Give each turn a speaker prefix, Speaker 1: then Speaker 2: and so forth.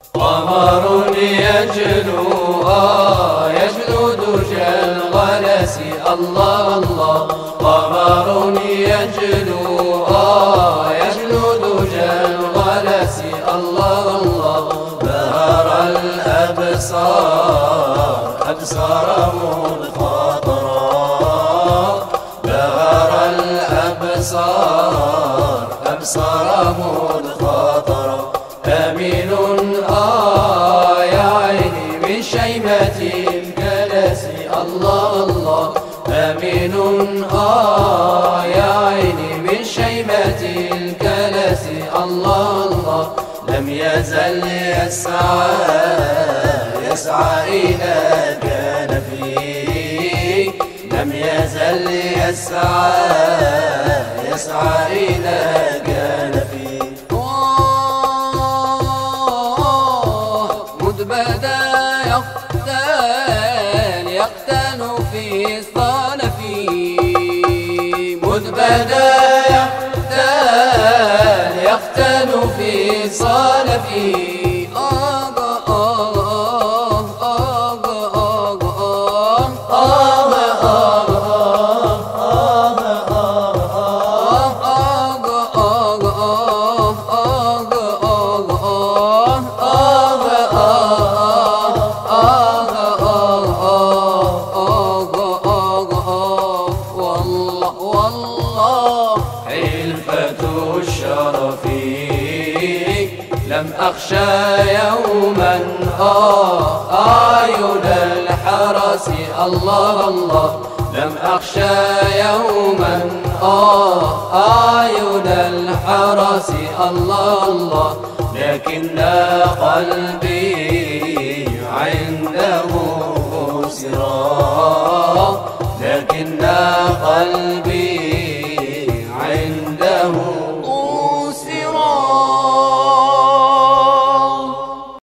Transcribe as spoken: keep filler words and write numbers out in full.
Speaker 1: قمر يجلو آه يجلو دجى الغلس الله الله. قمر يجلو آه يجلو دجى الغلس الله الله. بهر الأبصار أبصار مضخضرا. بهر الأبصار أبصار مضخضرا. أمين آه يا عيني من شيمة الجلس الله الله. أمين آه يا عيني من شيمة الجلس الله الله. لم يزل يسعى يسعى إلى كنفي. لم يزل يسعى يسعى إلى كنفي.
Speaker 2: بدا يقتل يقتل في صنفي.
Speaker 1: مذ بدا يقتل يقتل في صنفي. حلفة الشرف لم أخشى يوما آه أعين الحرس الله الله. لم أخشى يوما آه أعين الحرس الله الله. لكن قلبي عنده سرا. لكن قلبي